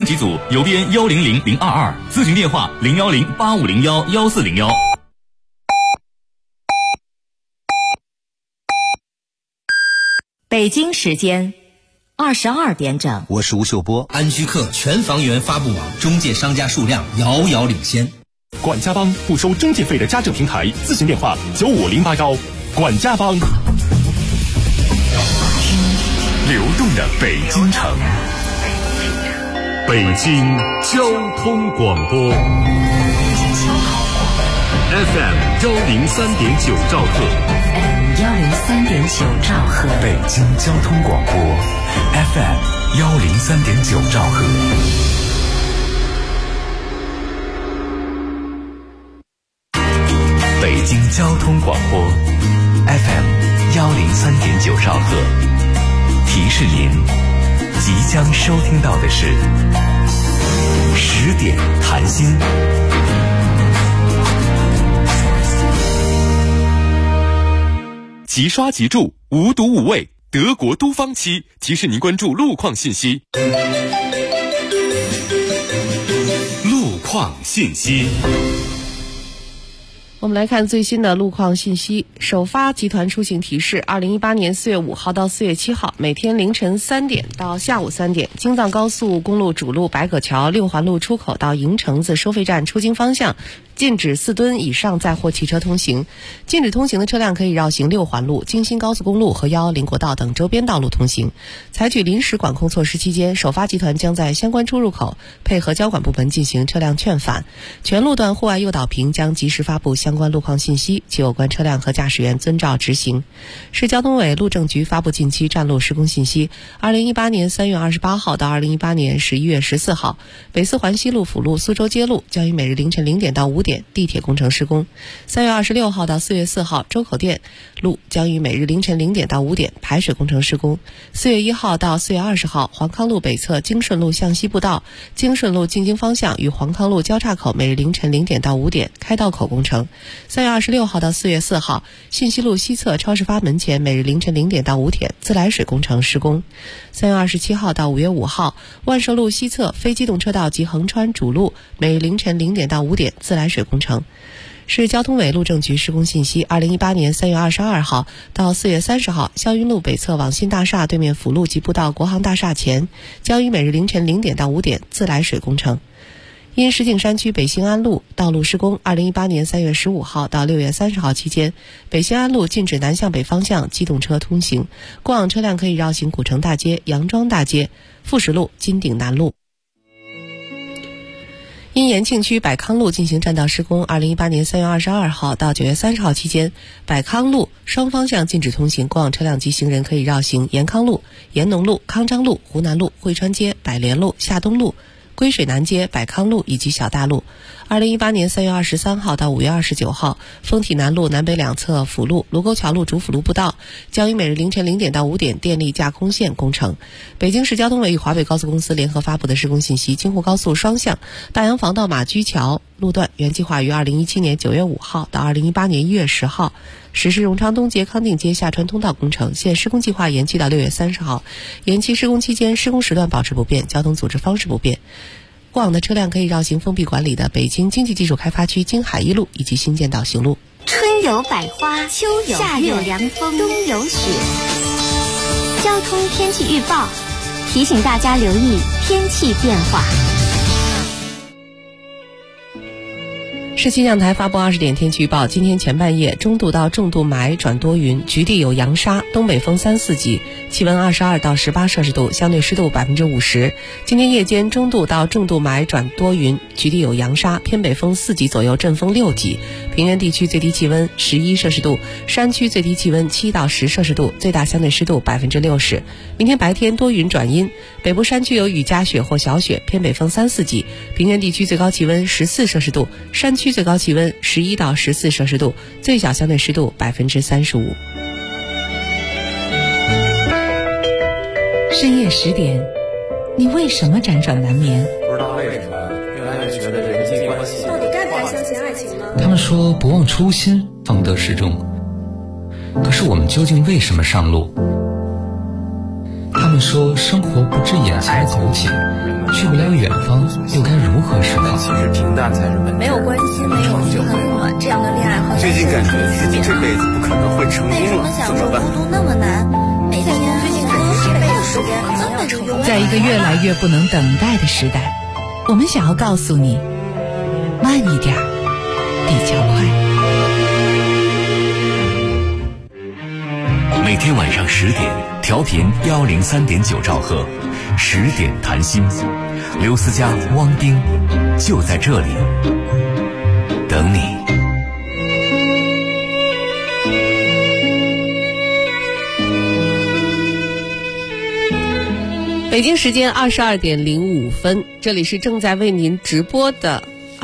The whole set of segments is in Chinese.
机组邮编100022，咨询电话01085011401。 北京时间22点整， 我是吴秀波。 安居客全房源发布网中介商家数量遥遥领先。 管家帮不收中介费的家政平台，咨询电话95081。管家帮。 流动的北京城，北京交通广播 FM 103.9兆赫 103.9兆赫， 北京交通广播 FM 103.9兆赫。北京交通广播 FM 103.9兆赫。提示您，即将收听到的是10点谈心。 即刷即住，无毒无味，德国都方漆提示您关注路况信息。 路况信息。 我们来看最新的路况信息。首发集团出行提示：2018年4月5号到4月7号，每天凌晨3点到下午3点，京藏高速公路主路百葛桥6环路出口到营城子收费站出京方向，禁止4吨以上载货汽车通行。禁止通行的车辆可以绕行6环路、京新高速公路和110国道等周边道路通行。采取临时管控措施期间，首发集团将在相关出入口配合交管部门进行车辆劝返。全路段户外诱导屏将及时发布相关路况信息，其有关车辆和驾驶员遵照执行。市交通委路政局发布近期站路施工信息：2018年3月28号到2018年11月14号，北四环西路辅路苏州街路将于每日凌晨0点到5点地铁工程施工。3月26号到4月4号，周口店路将于每日凌晨0点到5点排水工程施工。4月1号到4月20号，黄康路北侧京顺路向西步道、京顺路进京方向与黄康路交叉口每日凌晨0点到5点开道口工程。3月26号到4月4号，信息路西侧超市发门前每日凌晨0点到5点自来水工程施工。3月27号到5月5号，万寿路西侧非机动车道及横穿主路每日凌晨0点到5点自来水工程。市交通委路政局施工信息：2018年3月22号到4月30号，霄云路北侧网信大厦对面辅路及步道国航大厦前将于每日凌晨0点到5点自来水工程。因石景山区北新安路道路施工，2018年3月15号到6月30号期间，北新安路禁止南向北方向机动车通行，过往车辆可以绕行古城大街、杨庄大街、富石路、金鼎南路。因延庆区百康路进行占道施工，2018年3月22号到9月30号期间，百康路双方向禁止通行，过往车辆及行人可以绕行延康路、延农路、康章路、湖南路、汇川街、百联路、夏东路、归水南街、百康路以及小大路。2018年3月23号到5月29号，丰体南路南北两侧辅路、卢沟桥路主辅路步道将于每日凌晨0点到5点电力架空线工程。北京市交通委与华北高速公司联合发布的施工信息：京沪高速双向大洋防道马驹桥路段原计划于2017年9月5号到2018年1月10号实施荣昌东街、康定街下穿通道工程，现施工计划延期到6月30号。延期施工期间，施工时段保持不变，交通组织方式不变。过往的车辆可以绕行封闭管理的北京经济技术开发区京海一路以及新建岛行路。 春有百花，秋有夏有凉风，冬有雪。交通天气预报提醒大家留意天气变化。 市气象台发布20点天气预报：今天前半夜中度到重度霾转多云，局地有扬沙，东北风3-4级，气温22到18摄氏度，相对湿度50%。今天夜间中度到重度霾转多云，局地有扬沙，偏北风4级左右，阵风6级。平原地区最低气温11摄氏度，山区最低气温7到10摄氏度，最大相对湿度60%。明天白天多云转阴，北部山区有雨夹雪或小雪，偏北风3-4级。平原地区最高气温14摄氏度，山区最高气温11到14摄氏度，最小相对湿度35%。 深夜10点，你为什么辗转难眠？ 不知道为什么越来越觉得人际关系到底该不该相信爱情呢？ 他们说不忘初心，方得始终。可是我们究竟为什么上路？他们说生活不止眼前苟且， 去不了远方，又该如何是好？ 其实平淡才是本质。 没有关系，没有很暖，这样的恋爱和最近感觉自己这辈子不可能会成功了，怎么办？ 孤独那么难，每天最近感觉这辈子时间这么长。 在一个越来越不能等待的时代，我们想要告诉你，慢一点比较快。 每天晚上10点，调频103.9兆赫，10点谈心，刘思佳、汪冰就在这里等你。 北京时间22点05分，这里是正在为您直播的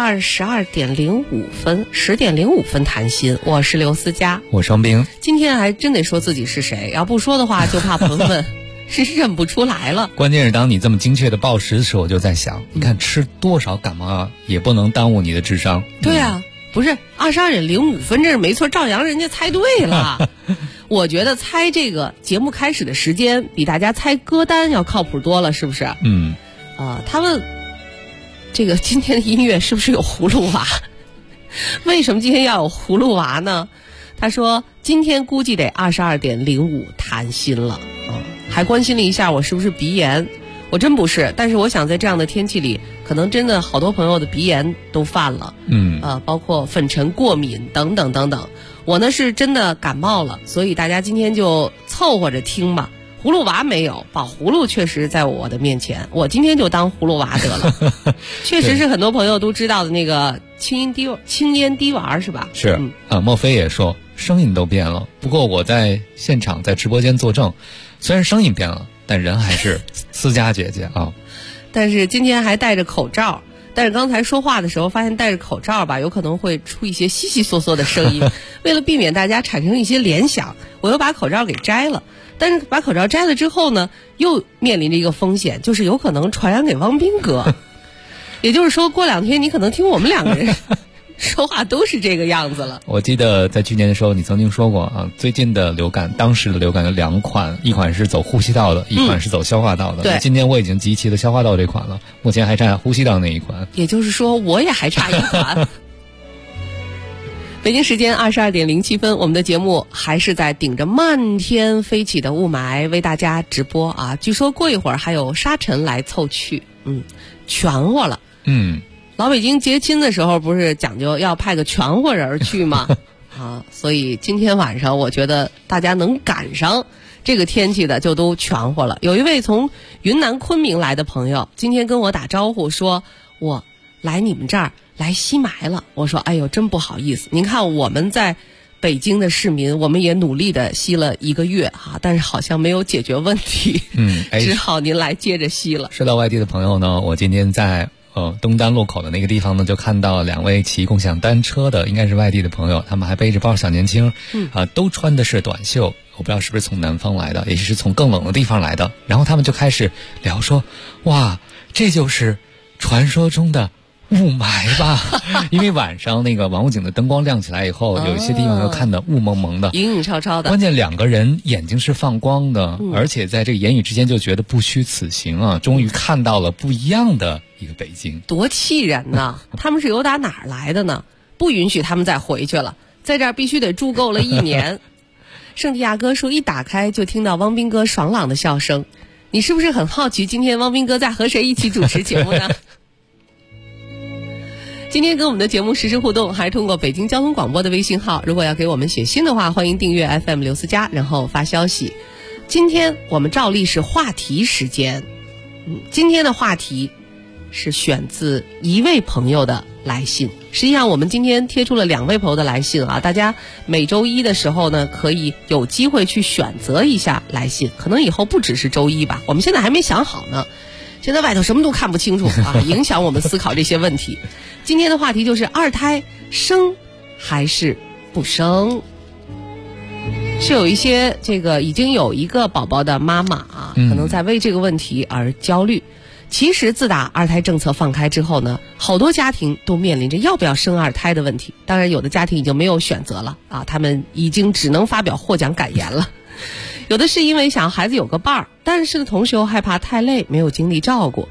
22点05分，10点05分谈心，我是刘思佳， 我是汪冰。 今天还真得说自己是谁，要不说的话，就怕朋友们是认不出来了。 关键是当你这么精确的报时的时候，我就在想，你看吃多少感冒药也不能耽误你的智商。 对啊，不是22点05分，这是没错，照阳人家猜对了。我觉得猜这个节目开始的时间比大家猜歌单要靠谱多了，是不是？他们这个今天的音乐是不是有葫芦娃？为什么今天要有葫芦娃呢？他说今天估计得22点05谈心了，还关心了一下我是不是鼻炎。我真不是，但是我想在这样的天气里，可能真的好多朋友的鼻炎都犯了，包括粉尘过敏等等等等。我呢是真的感冒了，所以大家今天就凑合着听吧。葫芦娃没有，宝葫芦确实在我的面前，我今天就当葫芦娃得了。确实是很多朋友都知道的那个青烟滴丸是吧？ 是莫非也说声音都变了，不过我在现场在直播间作证，虽然声音变了，但人还是思佳姐姐啊。 但是今天还戴着口罩，但是刚才说话的时候发现戴着口罩吧，有可能会出一些悉悉嗦嗦的声音。为了避免大家产生一些联想，我又把口罩给摘了。但是把口罩摘了之后呢，又面临着一个风险，就是有可能传染给汪斌哥。也就是说，过2天你可能听我们2个人说话都是这个样子了。 我记得在去年的时候你曾经说过啊，最近的流感，当时的流感有2款，一款是走呼吸道的，一款是走消化道的。 对， 今天我已经集齐了消化道这款了，目前还差呼吸道那一款。 也就是说，我也还差一款。北京时间22点07分，我们的节目还是在顶着漫天飞起的雾霾为大家直播啊！据说过一会儿还有沙尘来凑去，全乎了。老北京接亲的时候不是讲究要派个全乎人去吗？所以今天晚上我觉得大家能赶上这个天气的就都全乎了。有一位从云南昆明来的朋友，今天跟我打招呼说，我来你们这儿来吸霾了。我说哎呦真不好意思，您看我们在北京的市民，我们也努力的吸了1个月但是好像没有解决问题，只好您来接着吸了。 说到外地的朋友呢，我今天在东单路口的那个地方呢，就看到2位骑共享单车的，应该是外地的朋友，他们还背着包，小年轻，都穿的是短袖，我不知道是不是从南方来的，也是从更冷的地方来的。然后他们就开始聊说，哇，这就是传说中的雾霾吧？因为晚上那个王府井的灯光亮起来以后，有一些地方又看得雾蒙蒙的， 影影绰绰的。 关键2个人眼睛是放光的，而且在这个言语之间就觉得不虚此行啊！终于看到了不一样的一个北京， 多气人呐！他们是由打哪儿来的呢？不允许他们再回去了，在这儿必须得住够了1年。圣地亚哥树一打开就听到汪斌哥爽朗的笑声，你是不是很好奇今天汪斌哥在和谁一起主持节目呢？今天跟我们的节目实时互动，还通过北京交通广播的微信号，如果要给我们写信的话，欢迎订阅 FM 刘思佳，然后发消息。今天我们照例是话题时间，今天的话题是选自一位朋友的来信。实际上我们今天贴出了2位朋友的来信大家每周一的时候呢，可以有机会去选择一下来信，可能以后不只是周一吧，我们现在还没想好呢，现在外头什么都看不清楚影响我们思考这些问题。今天的话题就是2胎生还是不生。是有一些这个已经有一个宝宝的妈妈可能在为这个问题而焦虑。其实自打2胎政策放开之后呢，好多家庭都面临着要不要生2胎的问题。当然有的家庭已经没有选择了他们已经只能发表获奖感言了。有的是因为想孩子有个伴儿，但是呢同时又害怕太累，没有精力照顾。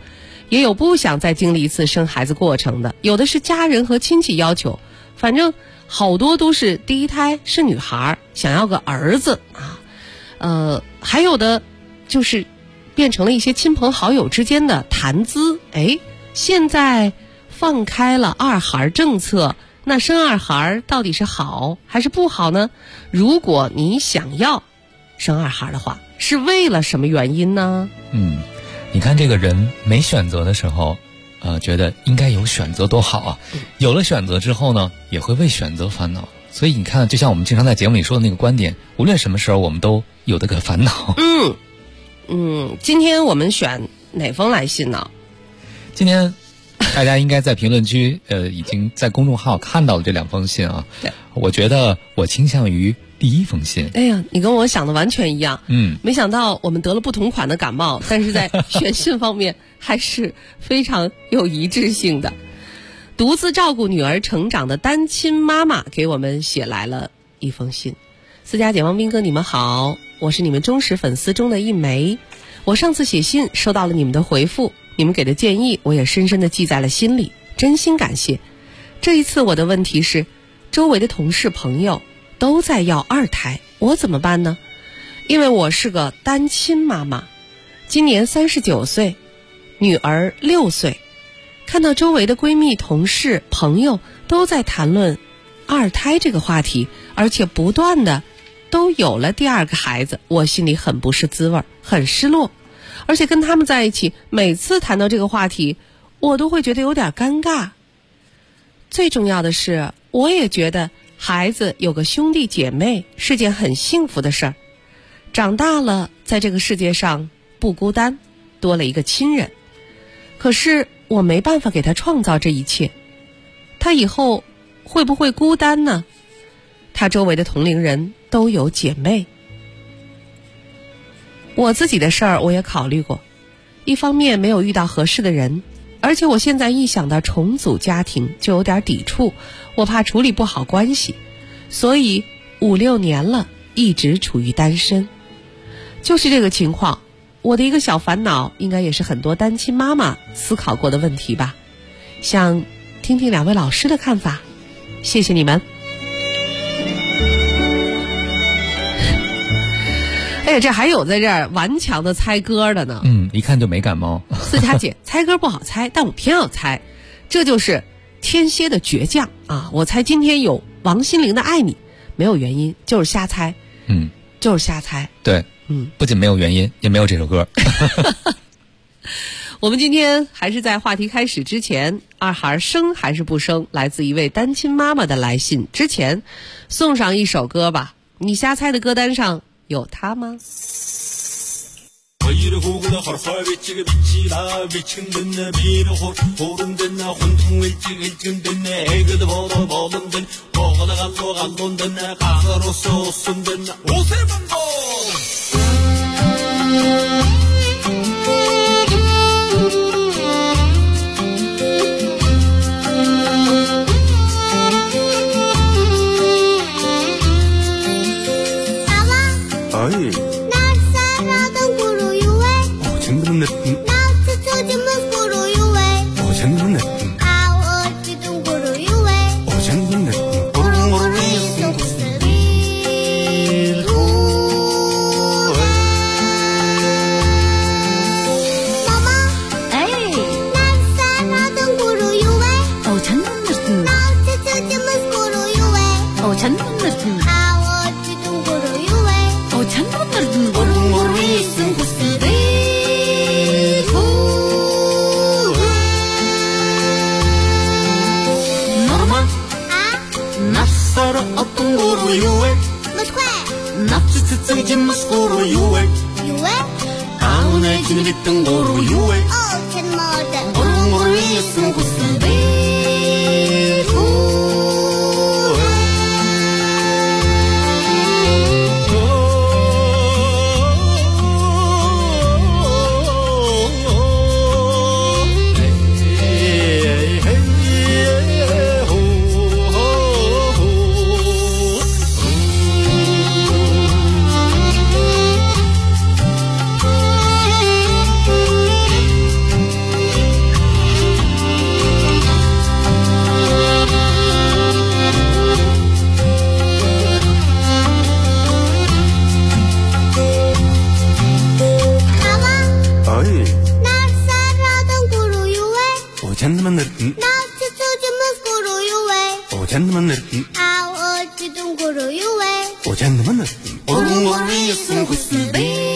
也有不想再经历一次生孩子过程的，有的是家人和亲戚要求，反正好多都是第一胎是女孩，想要个儿子啊，还有的就是变成了一些亲朋好友之间的谈资。现在放开了二孩政策，那生二孩到底是好还是不好呢？如果你想要生二孩的话，是为了什么原因呢？ 你看这个人没选择的时候，觉得应该有选择多好啊！有了选择之后呢，也会为选择烦恼。所以你看，就像我们经常在节目里说的那个观点，无论什么时候我们都有的可烦恼。 今天我们选哪封来信呢？ 今天大家应该在评论区已经在公众号看到了这2封信啊。 对， 我觉得我倾向于第1封信。 哎呀，你跟我想的完全一样。没想到我们得了不同款的感冒，但是在选信方面还是非常有一致性的。独自照顾女儿成长的单亲妈妈给我们写来了一封信。思佳姐、王斌哥，你们好，我是你们忠实粉丝中的一枚。我上次写信收到了你们的回复，你们给的建议我也深深地记在了心里，真心感谢。这一次我的问题是，周围的同事朋友都在要2胎，我怎么办呢？因为我是个单亲妈妈，今年39岁，女儿6岁。看到周围的闺蜜、同事、朋友都在谈论2胎这个话题，而且不断的都有了第2个孩子，我心里很不是滋味，很失落。而且跟他们在一起，每次谈到这个话题，我都会觉得有点尴尬。最重要的是，我也觉得孩子有个兄弟姐妹是件很幸福的事儿。长大了，在这个世界上不孤单，多了一个亲人。可是我没办法给他创造这一切，他以后会不会孤单呢？他周围的同龄人都有姐妹。我自己的事儿我也考虑过，一方面没有遇到合适的人，而且我现在一想到重组家庭就有点抵触，我怕处理不好关系，所以5、6年了一直处于单身。就是这个情况，我的一个小烦恼应该也是很多单亲妈妈思考过的问题吧，想听听2位老师的看法，谢谢你们。哎呀，这还有在这儿顽强的猜歌的呢。 一看就没感冒。 思佳姐，猜歌不好猜，但我偏要猜，这就是天蝎的倔强啊！我猜今天有王心凌的《爱你》，没有原因，就是瞎猜。就是瞎猜。 对，不仅没有原因，也没有这首歌。 我们今天还是在话题开始之前，2孩生还是不生，来自一位单亲妈妈的来信之前，送上一首歌吧。你瞎猜的歌单上有他吗？ 나 지쳐지면 고로요해 오찬드만들 아 어찌든 고로요해 오찬드만들 오고리 승구스비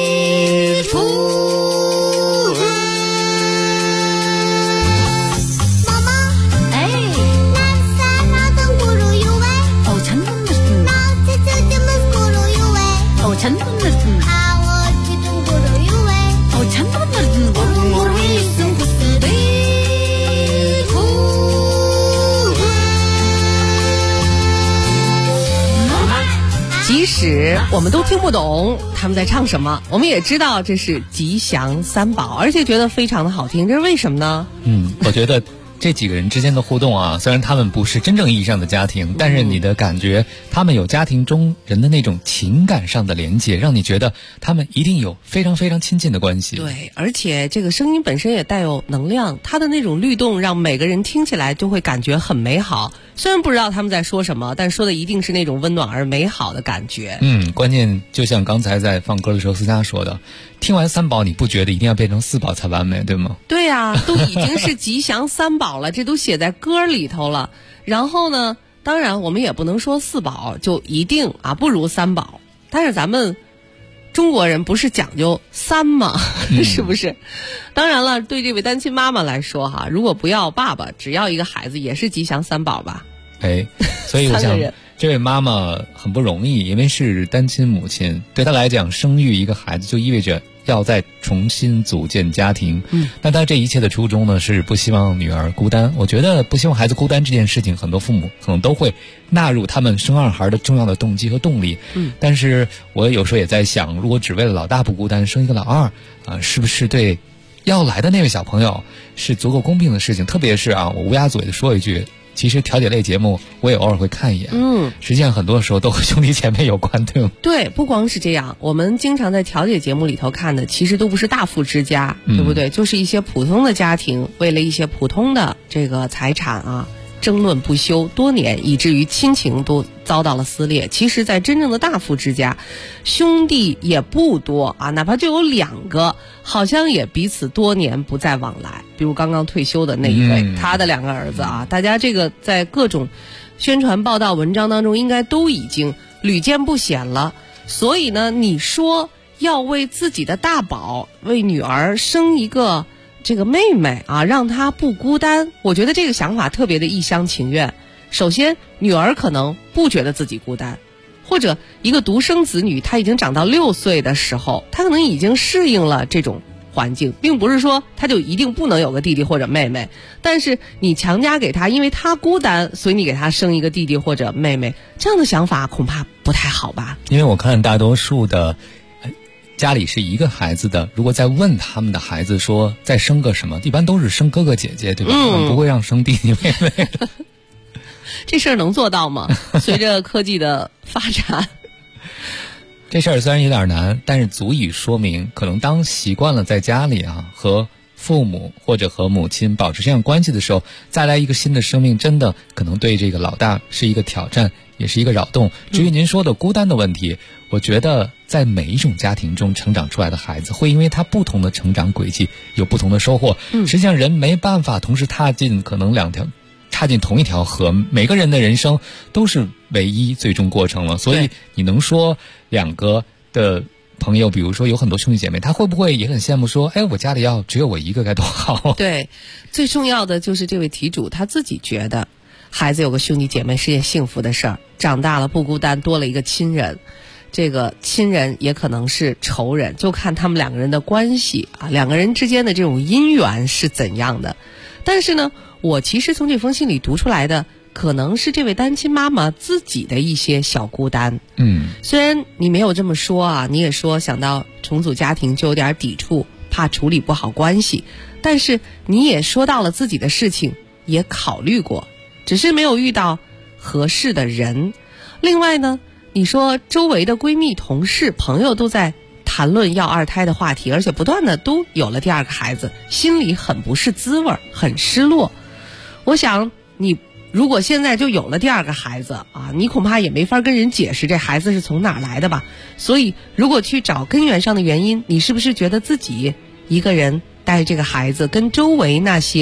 即使我们都听不懂他们在唱什么，我们也知道这是吉祥三宝，而且觉得非常的好听，这是为什么呢？ 我觉得这几个人之间的互动啊，虽然他们不是真正意义上的家庭，但是你的感觉他们有家庭中人的那种情感上的连接，让你觉得他们一定有非常非常亲近的关系。 对，而且这个声音本身也带有能量，它的那种律动让每个人听起来就会感觉很美好。虽然不知道他们在说什么，但说的一定是那种温暖而美好的感觉。 关键就像刚才在放歌的时候思佳说的，听完三宝你不觉得一定要变成四宝才完美，对吗？ 对啊，都已经是吉祥三宝了，这都写在歌里头了。然后呢，当然我们也不能说四宝就一定不如三宝，但是咱们中国人不是讲究三吗？是不是？当然了，对这位单亲妈妈来说如果不要爸爸，只要一个孩子也是吉祥三宝吧。 所以我想这位妈妈很不容易，因为是单亲母亲，对她来讲生育一个孩子就意味着要再重新组建家庭。那她这一切的初衷呢，是不希望女儿孤单。我觉得不希望孩子孤单这件事情，很多父母可能都会纳入他们生二孩的重要的动机和动力。但是我有时候也在想，如果只为了老大不孤单生一个老二是不是对要来的那位小朋友是足够公平的事情？特别是我乌鸦嘴的说一句，其实调解类节目我也偶尔会看一眼。实际上很多时候都和兄弟姐妹有关，对吗？ 对，不光是这样，我们经常在调解节目里头看的其实都不是大富之家，对不对？就是一些普通的家庭为了一些普通的这个财产争论不休多年，以至于亲情都遭到了撕裂。其实在真正的大富之家，兄弟也不多哪怕就有2个，好像也彼此多年不再往来。比如刚刚退休的那一位，他的2个儿子大家这个在各种宣传报道文章当中应该都已经屡见不鲜了。所以呢，你说要为自己的大宝为女儿生一个这个妹妹让她不孤单，我觉得这个想法特别的一厢情愿。首先，女儿可能不觉得自己孤单，或者一个独生子女，他已经长到6岁的时候，他可能已经适应了这种环境，并不是说他就一定不能有个弟弟或者妹妹。但是你强加给他，因为他孤单，所以你给他生一个弟弟或者妹妹，这样的想法恐怕不太好吧？ 因为我看大多数的家里是一个孩子的，如果再问他们的孩子说再生个什么，一般都是生哥哥姐姐，对吧？不会让生弟弟妹妹的。 这事儿能做到吗？随着科技的发展， 这事儿虽然有点难，但是足以说明，可能当习惯了在家里和父母或者和母亲保持这样关系的时候，再来一个新的生命，真的可能对这个老大是一个挑战，也是一个扰动。至于您说的孤单的问题，我觉得在每一种家庭中成长出来的孩子，会因为他不同的成长轨迹有不同的收获。实际上人没办法同时踏进同一条河，每个人的人生都是唯一最终过程了。所以你能说2个的朋友，比如说有很多兄弟姐妹，他会不会也很羡慕说，我家里要只有我一个该多好？ 对，最重要的就是这位题主他自己觉得孩子有个兄弟姐妹是件幸福的事儿，长大了不孤单，多了一个亲人。这个亲人也可能是仇人，就看他们2个人的关系2个人之间的这种姻缘是怎样的。但是呢，我其实从这封信里读出来的可能是这位单亲妈妈自己的一些小孤单。虽然你没有这么说你也说想到重组家庭就有点抵触，怕处理不好关系，但是你也说到了自己的事情也考虑过，只是没有遇到合适的人。另外呢，你说周围的闺蜜、同事、朋友都在谈论要2胎的话题，而且不断的都有了第2个孩子，心里很不是滋味，很失落。我想你如果现在就有了第2个孩子你恐怕也没法跟人解释这孩子是从哪儿来的吧。所以如果去找根源上的原因，你是不是觉得自己一个人带这个孩子，跟周围那些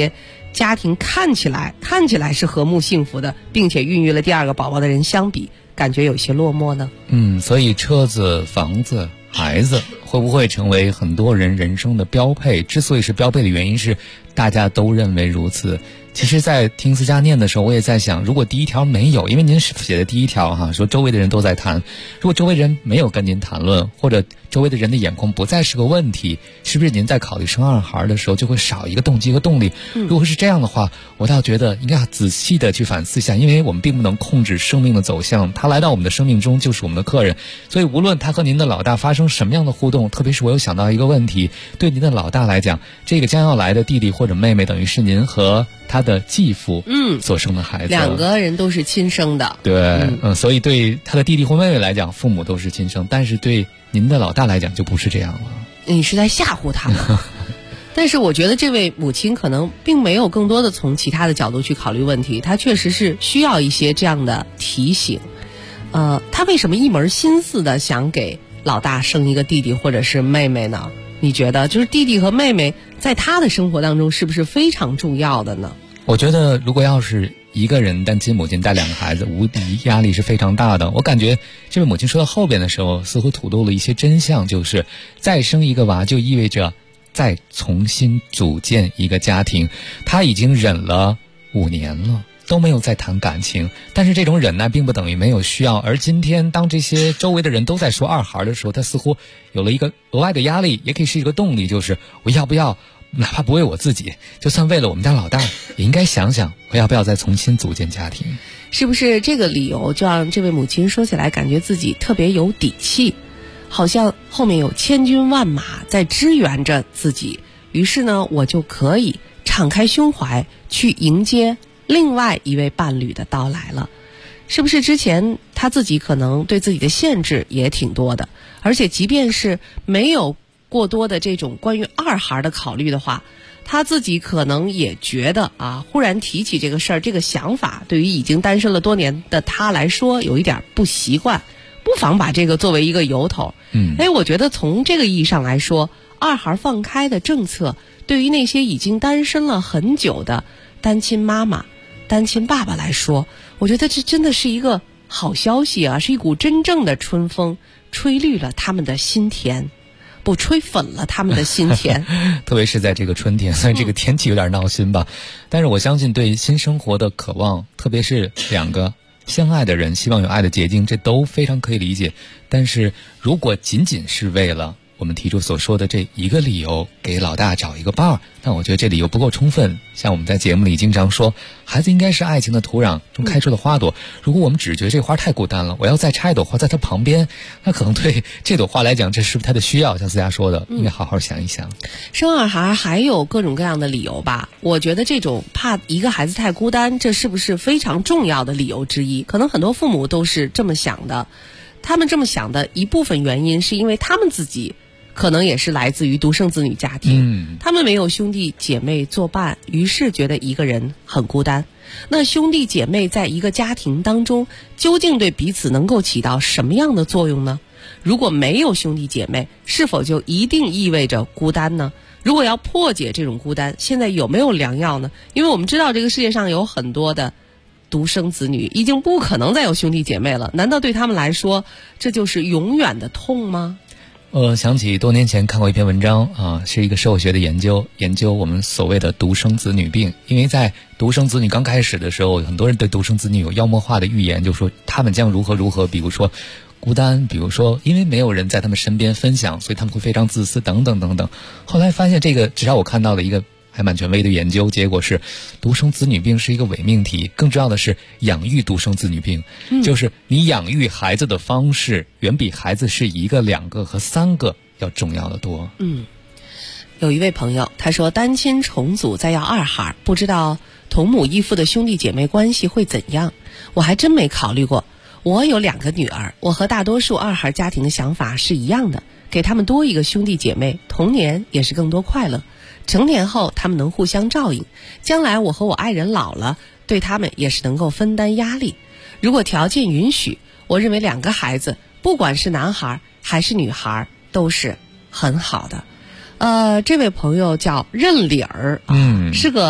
家庭看起来是和睦幸福的，并且孕育了第二个宝宝的人相比，感觉有些落寞呢？ 所以车子、房子、孩子会不会成为很多人人生的标配？之所以是标配的原因是大家都认为如此。其实在听思佳念的时候，我也在想，如果第一条没有，因为您写的第一条说周围的人都在谈，如果周围人没有跟您谈论，或者周围的人的眼光不再是个问题，是不是您在考虑生二孩的时候就会少一个动机和动力？如果是这样的话，我倒觉得应该要仔细的去反思一下，因为我们并不能控制生命的走向，他来到我们的生命中就是我们的客人，所以无论他和您的老大发生什么样的互动，特别是我有想到一个问题，对您的老大来讲，这个将要来的弟弟或者妹妹等于是您和他的继父所生的孩子， 两个人都是亲生的。 对，所以对他的弟弟或妹妹来讲，父母都是亲生，但是对您的老大来讲就不是这样了。 你是在吓唬他吗？但是我觉得这位母亲可能并没有更多的从其他的角度去考虑问题，她确实是需要一些这样的提醒。她为什么一门心思的想给老大生一个弟弟或者是妹妹呢？你觉得就是弟弟和妹妹在他的生活当中是不是非常重要的呢？ 我觉得如果要是一个人单亲母亲带两个孩子，无敌压力是非常大的。我感觉这位母亲说到后边的时候，似乎吐露了一些真相，就是再生一个娃就意味着再重新组建一个家庭。她已经忍了5年了，都没有再谈感情，但是这种忍耐并不等于没有需要。而今天当这些周围的人都在说二孩的时候，他似乎有了一个额外的压力，也可以是一个动力，就是我要不要哪怕不为我自己，就算为了我们家老大，也应该想想我要不要再重新组建家庭。 是不是这个理由就让这位母亲说起来感觉自己特别有底气，好像后面有千军万马在支援着自己，于是呢我就可以敞开胸怀去迎接另外一位伴侣的到来了。是不是之前他自己可能对自己的限制也挺多的，而且即便是没有过多的这种关于二孩的考虑的话，他自己可能也觉得忽然提起这个事儿，这个想法对于已经单身了多年的他来说有一点不习惯，不妨把这个作为一个由头。我觉得从这个意义上来说，二孩放开的政策对于那些已经单身了很久的单亲妈妈、单亲爸爸来说，我觉得这真的是一个好消息啊，是一股真正的春风，吹绿了他们的心田，不吹粉了他们的心田。 特别是在这个春天，虽然这个天气有点闹心吧，但是我相信对新生活的渴望，特别是两个相爱的人希望有爱的结晶，这都非常可以理解。但是如果仅仅是为了我们提出所说的这一个理由给老大找一个伴儿，但我觉得这理由不够充分。像我们在节目里经常说，孩子应该是爱情的土壤中开出的花朵，如果我们只觉得这花太孤单了，我要再插一朵花在它旁边，那可能对这朵花来讲，这是不是它的需要？像思佳说的，应该好好想一想。 生二孩还有各种各样的理由吧，我觉得这种怕一个孩子太孤单，这是不是非常重要的理由之一？可能很多父母都是这么想的，他们这么想的一部分原因是因为他们自己可能也是来自于独生子女家庭，他们没有兄弟姐妹作伴，于是觉得一个人很孤单。那兄弟姐妹在一个家庭当中究竟对彼此能够起到什么样的作用呢？如果没有兄弟姐妹，是否就一定意味着孤单呢？如果要破解这种孤单，现在有没有良药呢？因为我们知道这个世界上有很多的独生子女已经不可能再有兄弟姐妹了，难道对他们来说这就是永远的痛吗？ 想起多年前看过一篇文章是一个社会学的研究我们所谓的独生子女病。因为在独生子女刚开始的时候，很多人对独生子女有妖魔化的预言，就说他们将如何如何，比如说孤单，比如说因为没有人在他们身边分享，所以他们会非常自私等等等等。后来发现这个至少我看到了一个还蛮权威的研究，结果是独生子女病是一个伪命题。更重要的是养育独生子女病，就是你养育孩子的方式远比孩子是1个、2个和3个要重要的多。 有一位朋友他说，单亲重组再要二孩，不知道同母异父的兄弟姐妹关系会怎样。我还真没考虑过，我有2个女儿，我和大多数二孩家庭的想法是一样的，给他们多一个兄弟姐妹，童年也是更多快乐，成年后他们能互相照应，将来我和我爱人老了，对他们也是能够分担压力。如果条件允许，我认为2个孩子不管是男孩还是女孩都是很好的。这位朋友叫任理儿是个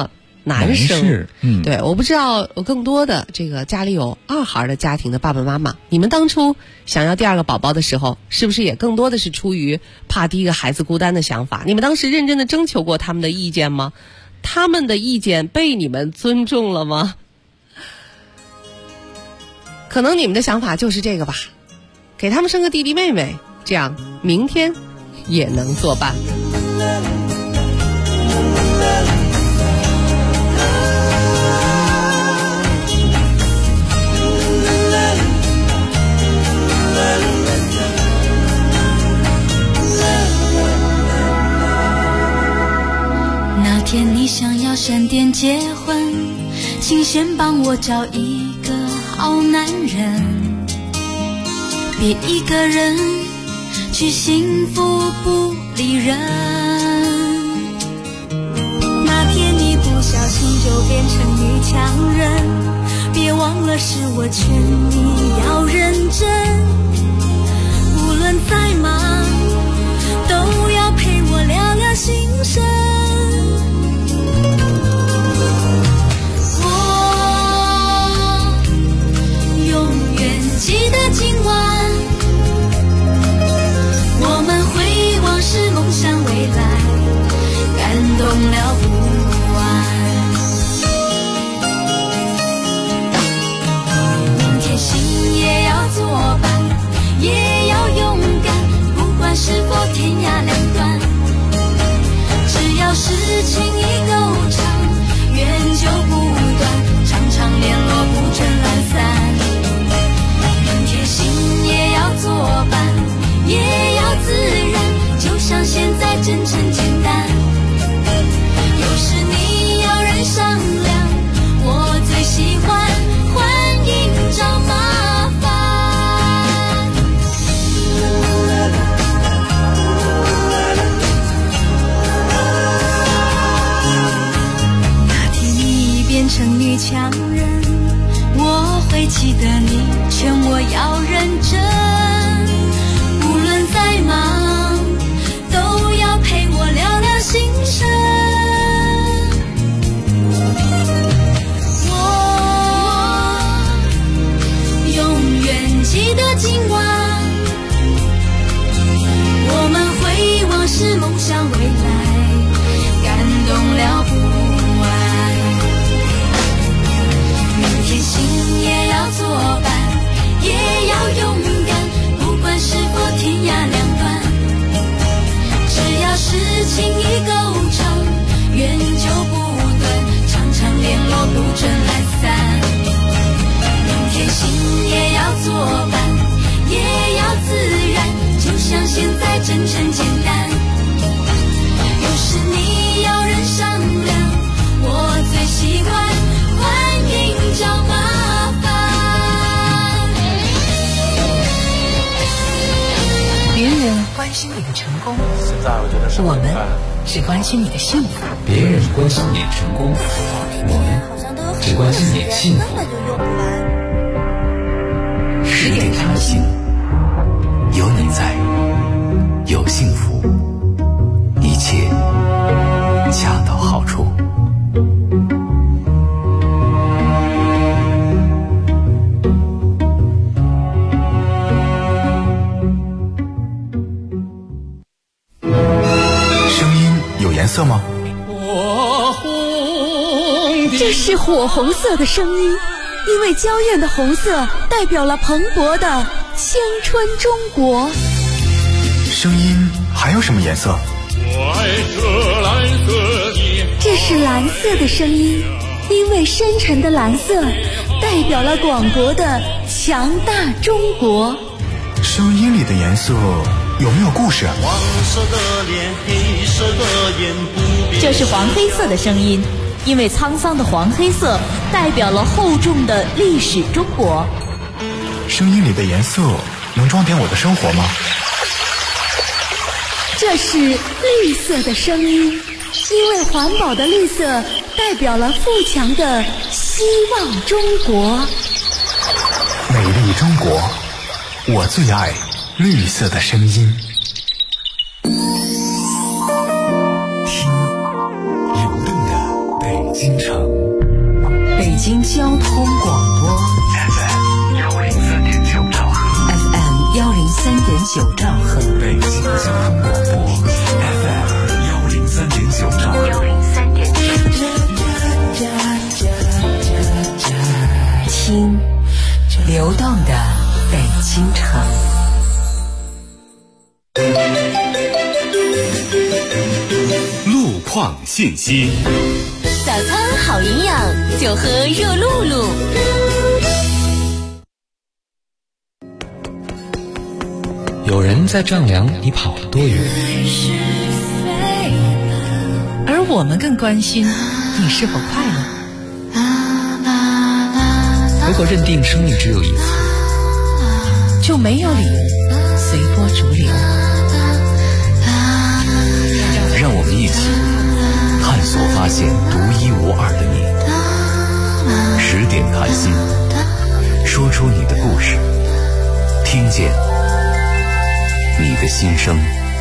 男生。 对， 我不知道更多的这个家里有2孩的家庭的爸爸妈妈，你们当初想要第2个宝宝的时候，是不是也更多的是出于怕第一个孩子孤单的想法？你们当时认真的征求过他们的意见吗？他们的意见被你们尊重了吗？可能你们的想法就是这个吧，给他们生个弟弟妹妹，这样明天也能作伴。 那天你想要闪电结婚，请先帮我找一个好男人，别一个人去幸福不理人。 那天你不小心就变成女强人，别忘了是我劝你要认真，无论再忙都要陪我聊聊心声。记得今晚我们回望是梦想未来，感动了不完。明天心也要作伴，也要勇敢，不管是否天涯两端，只要是情谊够长，缘就不断，常常联络不准懒散。心也要作伴，也要自然，就像现在真诚简单。有时你要人商量，我最喜欢欢迎找麻烦。那天你变成女强人，我会记得你劝我要认真，无论再忙都要陪我聊聊心声。我永远记得今晚我们回望是梦想未来，感动了不完。明天心也要作伴，也要勇敢，不管是否天涯两端，只要是情谊够长，缘就不断，常常联络不准懒散。明天心也要作伴，也要自然，就像现在真诚简单。有时你要人商量，我最喜欢欢迎找麻烦。 别人关心你的成功，我们只关心你的幸福。 别人关心你的成功，我们只关心你的幸福。10点谈心，有你在，有幸福，一切恰到好处。 颜色吗？ 这是火红色的声音，因为娇艳的红色代表了蓬勃的青春中国。 声音还有什么颜色？ 这是蓝色的声音，因为深沉的蓝色代表了广博的强大中国。 声音里的颜色有没有故事？ 黄色的脸，黑色的眼，不变。 这是黄黑色的声音，因为沧桑的黄黑色代表了厚重的历史中国。 声音里的颜色能装点我的生活吗？ 这是绿色的声音，因为环保的绿色代表了富强的希望中国。 美丽中国，我最爱绿色的声音。 听流动的北京。 城， 北京交通广播 FM 103.9兆赫 ，FM 103.9兆赫， 北京交通广播 FM 103.9兆赫听流动的北京城。 路况信息。 早餐好营养，就喝热露露。 有人在丈量你跑了多远， 而我们更关心你是否快乐。 如果认定生命只有一次， 就没有理由随波逐流。 让我们一起探索发现独一无二的你。10点谈心，说出你的故事，听见你的心声。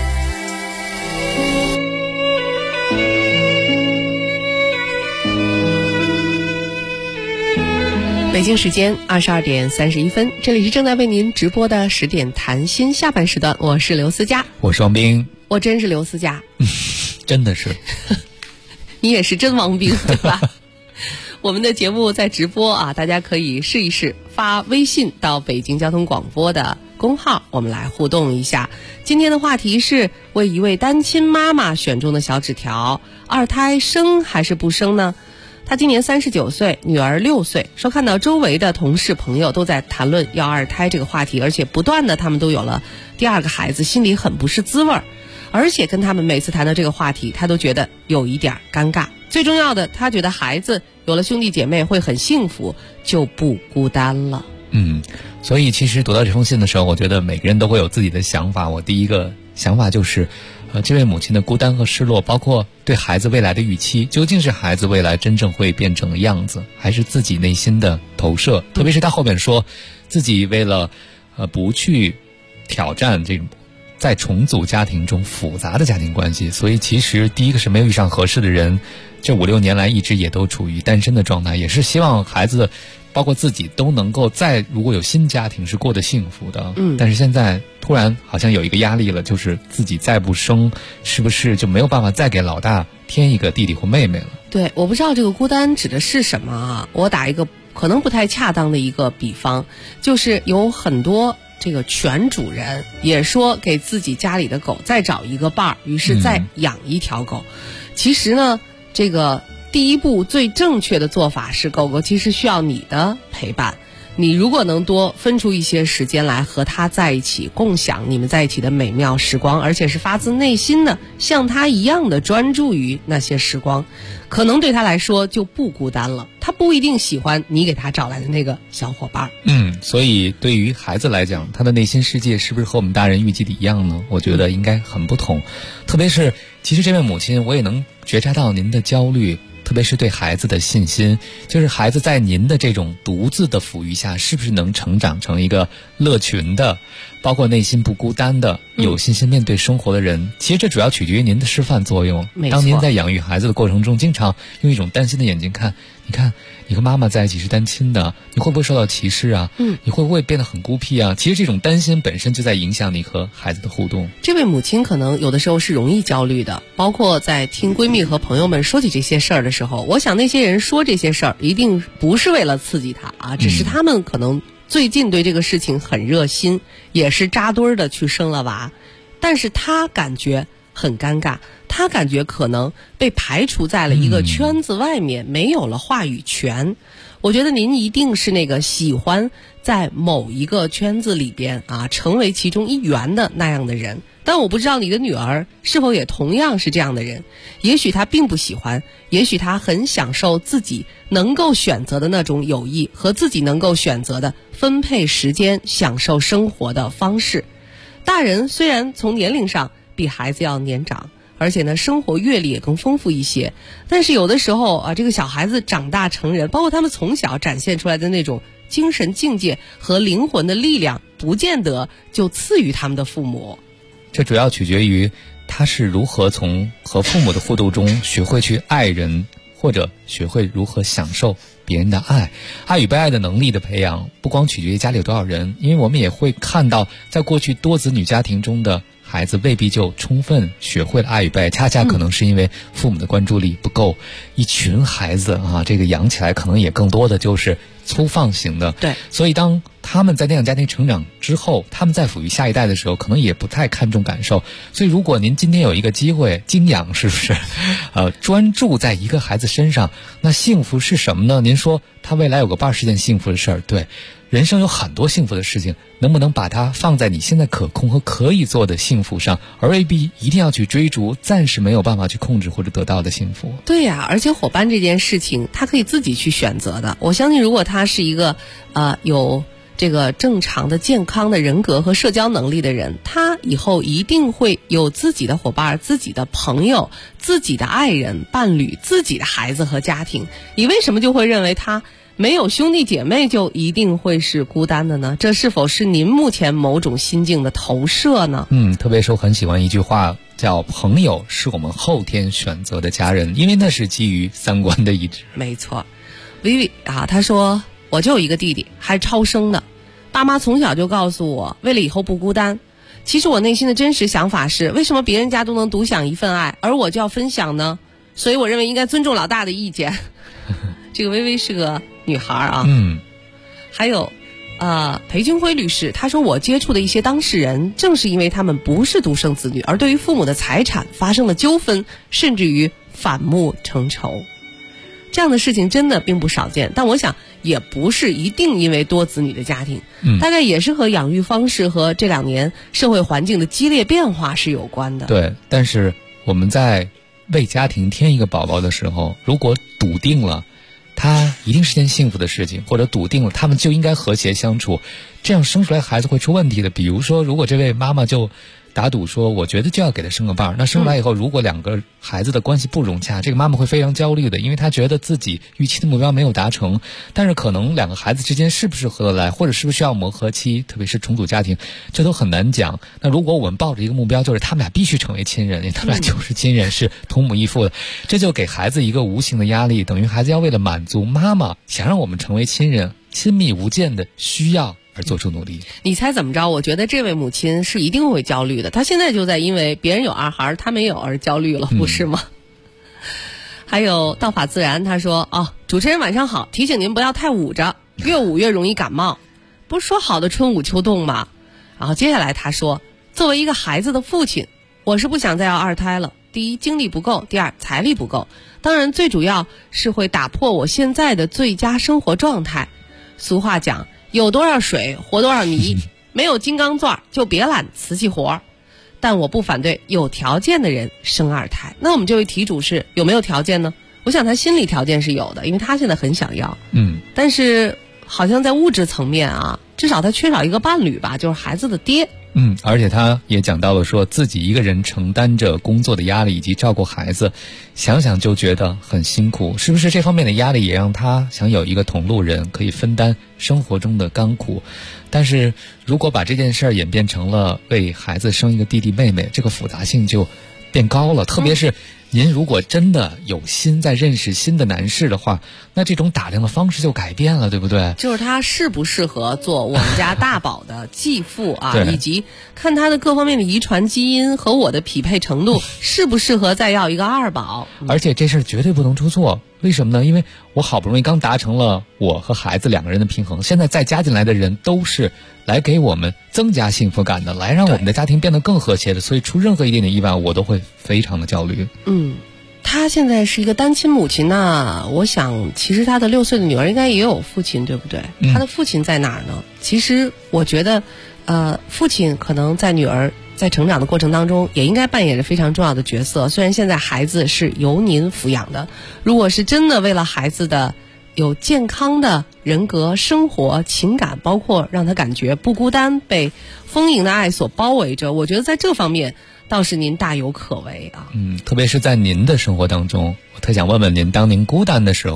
北京时间22点31分，这里是正在为您直播的10点谈心下半时段，我是刘思佳， 我是王斌， 我真是刘思佳， 真的是， 你也是真王斌对吧？我们的节目在直播啊，大家可以试一试发微信到北京交通广播的公号，我们来互动一下。今天的话题是为一位单亲妈妈选中的小纸条：二胎生还是不生呢？她今年39岁，女儿6岁，说看到周围的同事朋友都在谈论要二胎这个话题，而且不断的他们都有了第二个孩子，心里很不是滋味儿。而且跟他们每次谈到这个话题，她都觉得有一点尴尬。最重要的，她觉得孩子有了兄弟姐妹会很幸福，就不孤单了。 所以其实读到这封信的时候，我觉得每个人都会有自己的想法。我第一个想法就是，这位母亲的孤单和失落，包括对孩子未来的预期，究竟是孩子未来真正会变成的样子，还是自己内心的投射？特别是他后面说，自己为了不去挑战这种在重组家庭中复杂的家庭关系，所以其实第一个是没有遇上合适的人，这5、6年来一直也都处于单身的状态，也是希望孩子包括自己都能够在如果有新家庭是过得幸福的。但是现在突然好像有一个压力了，就是自己再不生，是不是就没有办法再给老大添一个弟弟或妹妹了？ 对，我不知道这个孤单指的是什么啊？我打一个可能不太恰当的一个比方，就是有很多这个犬主人也说给自己家里的狗再找一个伴儿，于是再养一条狗。其实呢，这个第一步最正确的做法是，狗狗其实需要你的陪伴。你如果能多分出一些时间来和它在一起，共享你们在一起的美妙时光，而且是发自内心的像它一样的专注于那些时光，可能对它来说就不孤单了。它不一定喜欢你给它找来的那个小伙伴。 所以对于孩子来讲，他的内心世界是不是和我们大人预计的一样呢？我觉得应该很不同。特别是其实这位母亲，我也能觉察到您的焦虑，特别是对孩子的信心，就是孩子在您的这种独自的抚育下，是不是能成长成一个乐群的，包括内心不孤单的，有信心面对生活的人。其实这主要取决于您的示范作用。当您在养育孩子的过程中，经常用一种担心的眼睛看，你看你和妈妈在一起是单亲的，你会不会受到歧视啊？你会不会变得很孤僻啊？其实这种担心本身就在影响你和孩子的互动。 这位母亲可能有的时候是容易焦虑的，包括在听闺蜜和朋友们说起这些事儿的时候，我想那些人说这些事儿一定不是为了刺激她啊，只是他们可能最近对这个事情很热心，也是扎堆儿的去生了娃，但是她感觉很尴尬，她感觉可能被排除在了一个圈子外面，没有了话语权。我觉得您一定是那个喜欢在某一个圈子里边啊，成为其中一员的那样的人。但我不知道你的女儿是否也同样是这样的人，也许她并不喜欢，也许她很享受自己能够选择的那种友谊和自己能够选择的分配时间享受生活的方式。大人虽然从年龄上比孩子要年长，而且呢生活阅历也更丰富一些，但是有的时候啊，这个小孩子长大成人，包括他们从小展现出来的那种精神境界和灵魂的力量，不见得就次于他们的父母。 这主要取决于他是如何从和父母的互动中学会去爱人， 或者学会如何享受别人的爱。爱与被爱的能力的培养不光取决于家里有多少人，因为我们也会看到在过去多子女家庭中的孩子未必就充分学会了爱与被爱，恰恰可能是因为父母的关注力不够。一群孩子啊，这个养起来可能也更多的就是粗放型的。 对， 所以当他们在那样家庭成长之后，他们在抚育下一代的时候，可能也不太看重感受。所以如果您今天有一个机会精养，是不是专注在一个孩子身上，那幸福是什么呢？您说他未来有个伴是件幸福的事儿，对，人生有很多幸福的事情，能不能把它放在你现在可控和可以做的幸福上，而未必一定要去追逐暂时没有办法去控制或者得到的幸福。 对呀，而且伙伴这件事情他可以自己去选择的。我相信如果他是一个有这个正常的健康的人格和社交能力的人，他以后一定会有自己的伙伴、自己的朋友、自己的爱人、伴侣、自己的孩子和家庭。你为什么就会认为他没有兄弟姐妹就一定会是孤单的呢？这是否是您目前某种心境的投射呢？ 特别是我很喜欢一句话，叫朋友是我们后天选择的家人，因为那是基于三观的一致。 没错。Vivi 他说我就有一个弟弟，还超生的，爸妈从小就告诉我为了以后不孤单。其实我内心的真实想法是，为什么别人家都能独享一份爱，而我就要分享呢？所以我认为应该尊重老大的意见。这个微微是个女孩啊。还有裴军辉律师他说，我接触的一些当事人正是因为他们不是独生子女，而对于父母的财产发生了纠纷，甚至于反目成仇。这样的事情真的并不少见，但我想也不是一定因为多子女的家庭，大概也是和养育方式和这2年社会环境的激烈变化是有关的。 对，但是我们在为家庭添一个宝宝的时候，如果笃定了他一定是件幸福的事情，或者笃定了他们就应该和谐相处，这样生出来孩子会出问题的。比如说，如果这位妈妈就打赌说我觉得就要给他生个伴儿，那生出来以后如果2个孩子的关系不融洽，这个妈妈会非常焦虑的，因为她觉得自己预期的目标没有达成。但是可能2个孩子之间是不是合得来，或者是不是需要磨合期，特别是重组家庭，这都很难讲。那如果我们抱着一个目标，就是他们俩必须成为亲人，他们俩就是亲人，是同母异父的，这就给孩子一个无形的压力，等于孩子要为了满足妈妈想让我们成为亲人亲密无间的需要而做出努力。 你猜怎么着？我觉得这位母亲是一定会焦虑的，她现在就在因为别人有2孩她没有而焦虑了，不是吗？还有道法自然他说，主持人晚上好，提醒您不要太捂着，越捂越容易感冒，不是说好的春捂秋冻吗？然后接下来他说，作为一个孩子的父亲，我是不想再要2胎了。第一，精力不够；第二，财力不够。当然最主要是会打破我现在的最佳生活状态。俗话讲，有多少水活多少泥，没有金刚钻就别揽瓷器活。但我不反对有条件的人生2胎。那我们这位题主是有没有条件呢？我想他心理条件是有的，因为他现在很想要。但是好像在物质层面至少他缺少一个伴侣吧，就是孩子的爹。 而且他也讲到了说自己一个人承担着工作的压力以及照顾孩子，想想就觉得很辛苦。是不是这方面的压力也让他想有一个同路人可以分担生活中的甘苦？但是如果把这件事儿演变成了为孩子生一个弟弟妹妹，这个复杂性就变高了。特别是您如果真的有心在认识新的男士的话，那这种打量的方式就改变了，对不对？ 就是他适不适合做我们家大宝的继父以及看他的各方面的遗传基因和我的匹配程度，适不适合再要一个2宝。 而且这事儿绝对不能出错。为什么呢？因为我好不容易刚达成了我和孩子2个人的平衡，现在再加进来的人都是来给我们增加幸福感的，来让我们的家庭变得更和谐的，所以出任何一点点意外我都会非常的焦虑。 她现在是一个单亲母亲，那我想其实她的6岁的女儿应该也有父亲，对不对？她的父亲在哪儿呢？其实我觉得父亲可能在女儿在成长的过程当中也应该扮演着非常重要的角色。虽然现在孩子是由您抚养的，如果是真的为了孩子的有健康的人格、生活、情感，包括让他感觉不孤单，被丰盈的爱所包围着，我觉得在这方面倒是您大有可为啊。 特别是在您的生活当中，我特想问问您，当您孤单的时候，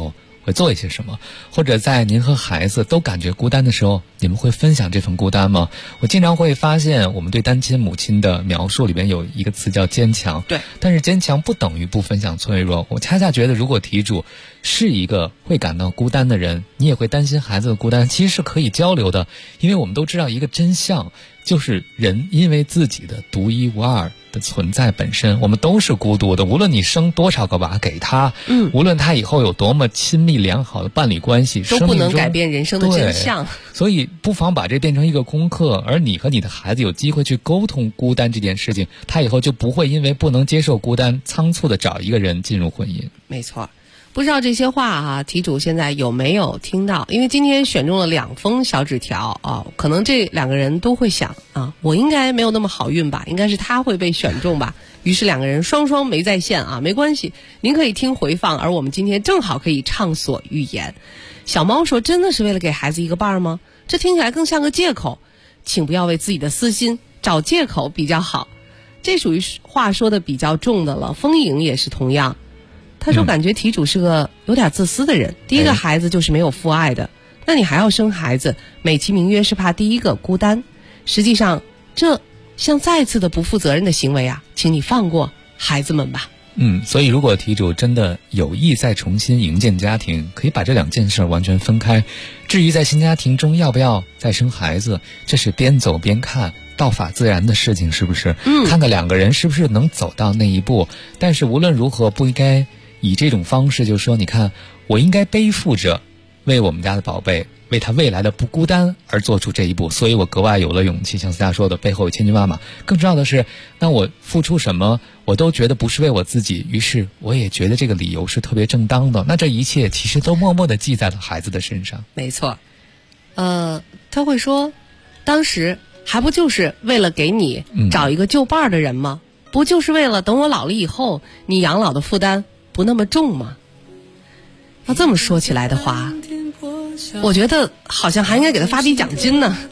会做一些什么？或者在您和孩子都感觉孤单的时候，你们会分享这份孤单吗？我经常会发现，我们对单亲母亲的描述里边有一个词叫坚强。 对， 但是坚强不等于不分享脆弱。我恰恰觉得，如果题主是一个会感到孤单的人，你也会担心孩子的孤单，其实是可以交流的。因为我们都知道一个真相，就是人因为自己的独一无二的存在本身，我们都是孤独的。无论你生多少个娃给他，无论他以后有多么亲密良好的伴侣关系， 都不能改变人生的真相。 所以不妨把这变成一个功课，而你和你的孩子有机会去沟通孤单这件事情，他以后就不会因为不能接受孤单，仓促的找一个人进入婚姻。 没错。不知道这些话啊，题主现在有没有听到？因为今天选中了2封小纸条啊，可能这2个人都会想啊，我应该没有那么好运吧，应该是他会被选中吧。于是2个人双双没在线啊，没关系，您可以听回放，而我们今天正好可以畅所欲言。小猫说：“真的是为了给孩子一个伴吗？这听起来更像个借口，请不要为自己的私心找借口比较好。”这属于话说的比较重的了。风影也是同样。他说感觉题主是个有点自私的人，第一个孩子就是没有父爱的，那你还要生孩子，美其名曰是怕第一个孤单，实际上这像再次的不负责任的行为啊，请你放过孩子们吧。 所以如果题主真的有意再重新营建家庭，可以把这2件事完全分开。至于在新家庭中要不要再生孩子，这是边走边看，道法自然的事情，是不是？看看2个人是不是能走到那一步。但是无论如何，不应该以这种方式，就是说，你看，我应该背负着为我们家的宝贝，为他未来的不孤单而做出这一步，所以我格外有了勇气。像思佳说的，背后有千军万马。更重要的是，那我付出什么，我都觉得不是为我自己，于是我也觉得这个理由是特别正当的。那这一切其实都默默地记在了孩子的身上。 没错，他会说，当时还不就是为了给你找一个就伴的人吗？不就是为了等我老了以后，你养老的负担不那么重吗？要这么说起来的话，我觉得好像还应该给他发笔奖金呢。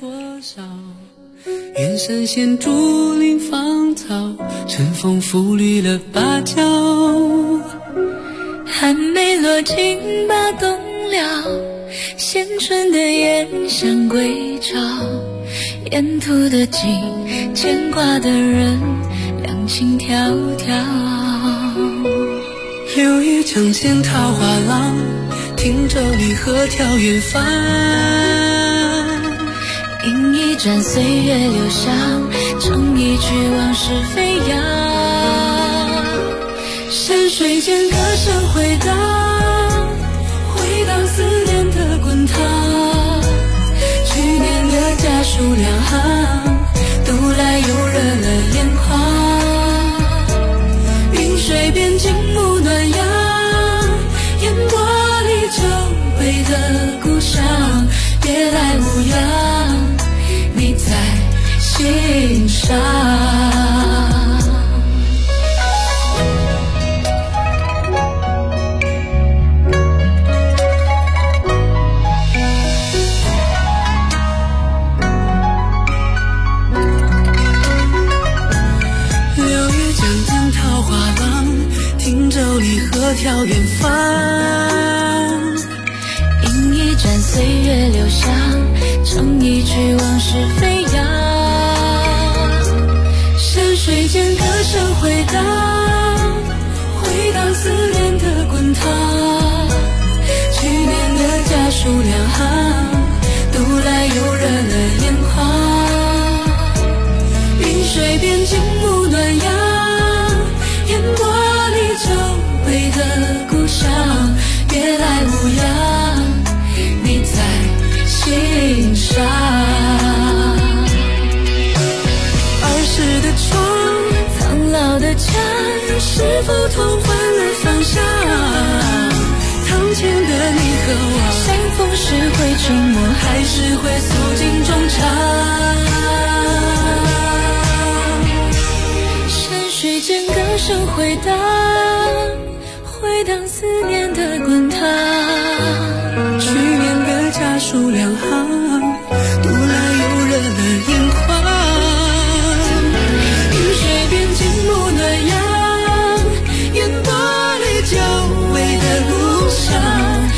远山现竹林芳草，春风拂绿了芭蕉。 还没落尽把冬了，现春的燕想归巢。沿途的景，牵挂的人，两情迢迢。 柳叶江间桃花浪，汀州离合眺远方。 饮一盏岁月留香，唱一曲往事飞扬。 山水间歌声回荡，回荡思念的滚烫。去年的家书两行，读来又热了眼眶。云水边静沐暖阳，烟波里久违的故乡，别来无恙，你在心上。汀州离合眺远方， 饮一盏岁月留香，唱一曲往事飞扬。 山水间歌声回荡，回荡思念的滚烫。去年的家书两行，读来又热了眼眶。云水边静沐暖阳，烟波久违的故乡，别来无恙，你在心上。儿时的窗， 苍老的家， 是否同换了方向？堂前的你和我， 相逢时会沉默， 还是会诉尽衷肠？ 水间歌声回荡，回荡思念的滚烫。 去年的家书两行，读来又热了眼眶。云水边静沐暖阳，烟波里久违的故乡，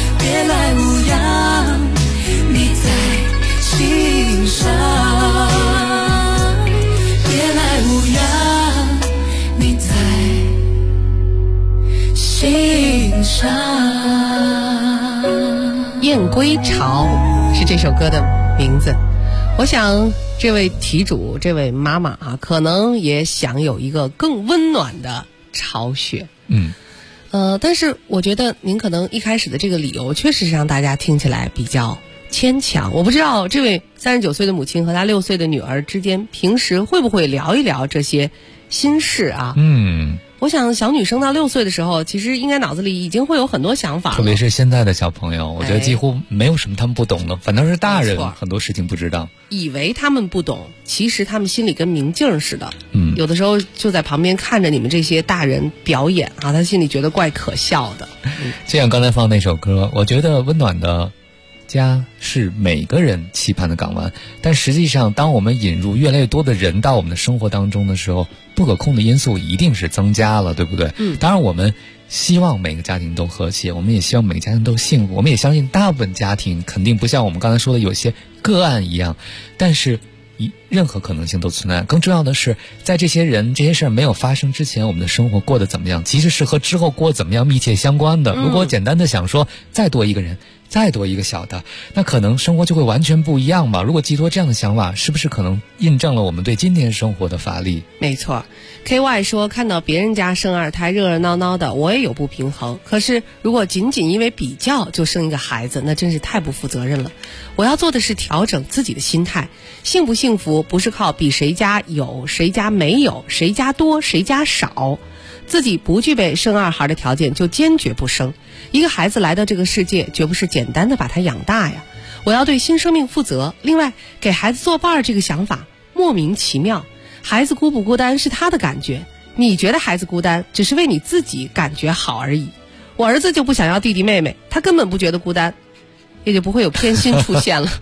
燕归巢是这首歌的名字。我想这位题主，这位妈妈啊，可能也想有一个更温暖的巢穴。但是我觉得您可能一开始的这个理由确实是让大家听起来比较牵强。我不知道这位39岁的母亲和她6岁的女儿之间平时会不会聊一聊这些心事啊？我想小女生到6岁的时候，其实应该脑子里已经会有很多想法了， 特别是现在的小朋友，我觉得几乎没有什么他们不懂的，反倒是大人很多事情不知道。 以为他们不懂，其实他们心里跟明镜似的。有的时候就在旁边看着你们这些大人表演啊，他心里觉得怪可笑的。 就像刚才放那首歌，我觉得温暖的家是每个人期盼的港湾，但实际上当我们引入越来越多的人到我们的生活当中的时候，不可控的因素一定是增加了，对不对？当然我们希望每个家庭都和谐，我们也希望每个家庭都幸福，我们也相信大部分家庭肯定不像我们刚才说的有些个案一样，但是任何可能性都存在。更重要的是，在这些事儿没有发生之前，我们的生活过得怎么样，其实是和之后过怎么样密切相关的。如果简单的想说再多一个人，再多一个小的，那可能生活就会完全不一样吧。如果寄托这样的想法，是不是可能印证了我们对今天生活的乏力？ 没错。 KY 说，看到别人家生2胎热热闹闹的，我也有不平衡，可是如果仅仅因为比较就生一个孩子，那真是太不负责任了。我要做的是调整自己的心态，幸不幸福不是靠比谁家有谁家没有，谁家多谁家少，自己不具备生2孩的条件就坚决不生。一个孩子来到这个世界，绝不是简单的把他养大呀。我要对新生命负责。另外，给孩子作伴这个想法莫名其妙，孩子孤不孤单是他的感觉，你觉得孩子孤单只是为你自己感觉好而已。我儿子就不想要弟弟妹妹，他根本不觉得孤单，也就不会有偏心出现了。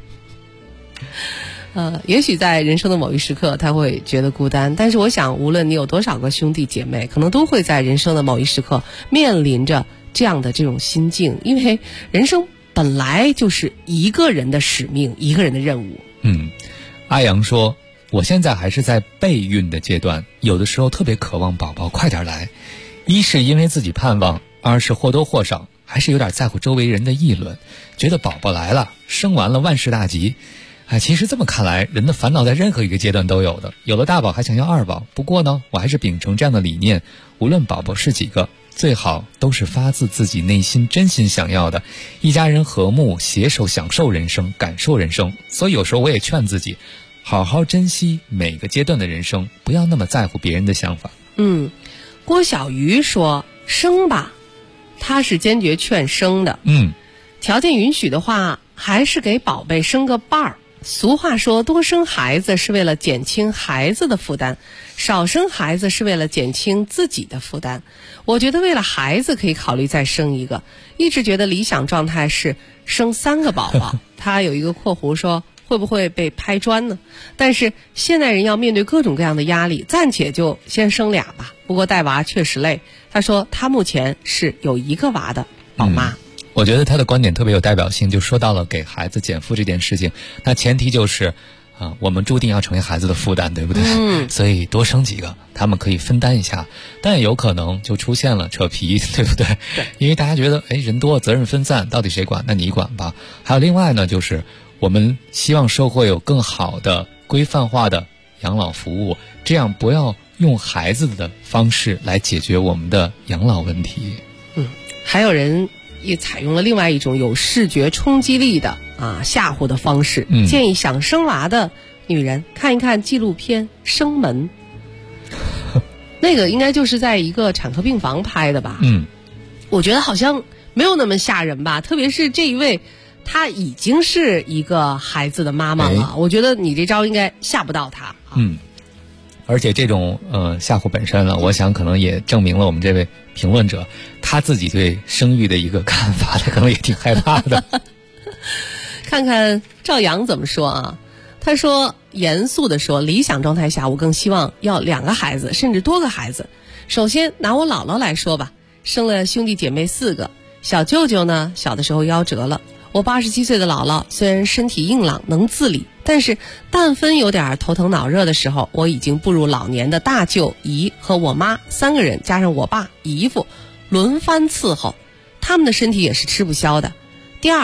也许在人生的某一时刻他会觉得孤单，但是我想无论你有多少个兄弟姐妹，可能都会在人生的某一时刻面临着这种心境，因为人生本来就是一个人的使命，一个人的任务。 阿阳说，我现在还是在备孕的阶段，有的时候特别渴望宝宝快点来，一是因为自己盼望，二是或多或少还是有点在乎周围人的议论，觉得宝宝来了，生完了万事大吉。其实这么看来，人的烦恼在任何一个阶段都有的，有了大宝还想要2宝。不过呢，我还是秉承这样的理念，无论宝宝是几个，最好都是发自自己内心真心想要的，一家人和睦，携手享受人生，感受人生。所以有时候我也劝自己，好好珍惜每个阶段的人生，不要那么在乎别人的想法。 郭小鱼说，生吧，他是坚决劝生的。条件允许的话，还是给宝贝生个伴儿。俗话说，多生孩子是为了减轻孩子的负担，少生孩子是为了减轻自己的负担。我觉得为了孩子可以考虑再生一个，一直觉得理想状态是生3个宝宝。他有一个括弧说，会不会被拍砖呢？但是现代人要面对各种各样的压力，暂且就先生2吧。不过带娃确实累。他说他目前是有1个娃的宝妈。 我觉得他的观点特别有代表性，就说到了给孩子减负这件事情。那前提就是我们注定要成为孩子的负担，对不对？所以多生几个，他们可以分担一下，但有可能就出现了扯皮，对不对？因为大家觉得人多责任分散，到底谁管？那你管吧。还有另外呢，就是我们希望社会有更好的规范化的养老服务，这样不要用孩子的方式来解决我们的养老问题。 还有人也采用了另外一种有视觉冲击力的吓唬的方式，建议想生娃的女人看一看纪录片《生门》。那个应该就是在一个产科病房拍的吧？我觉得好像没有那么吓人吧，特别是这一位她已经是一个孩子的妈妈了，我觉得你这招应该吓不到她。 而且这种吓唬本身呢，我想可能也证明了我们这位评论者他自己对生育的一个看法，他可能也挺害怕的。 看看赵阳怎么说啊？他说，严肃的说，理想状态下我更希望要2个孩子，甚至多个孩子。首先拿我姥姥来说吧，生了兄弟姐妹4个，小舅舅呢小的时候夭折了。我87岁的姥姥虽然身体硬朗能自理，但是但分有点头疼脑热的时候，我已经步入老年的大舅姨和我妈3个人加上我爸姨父轮番伺候，他们的身体也是吃不消的。第二，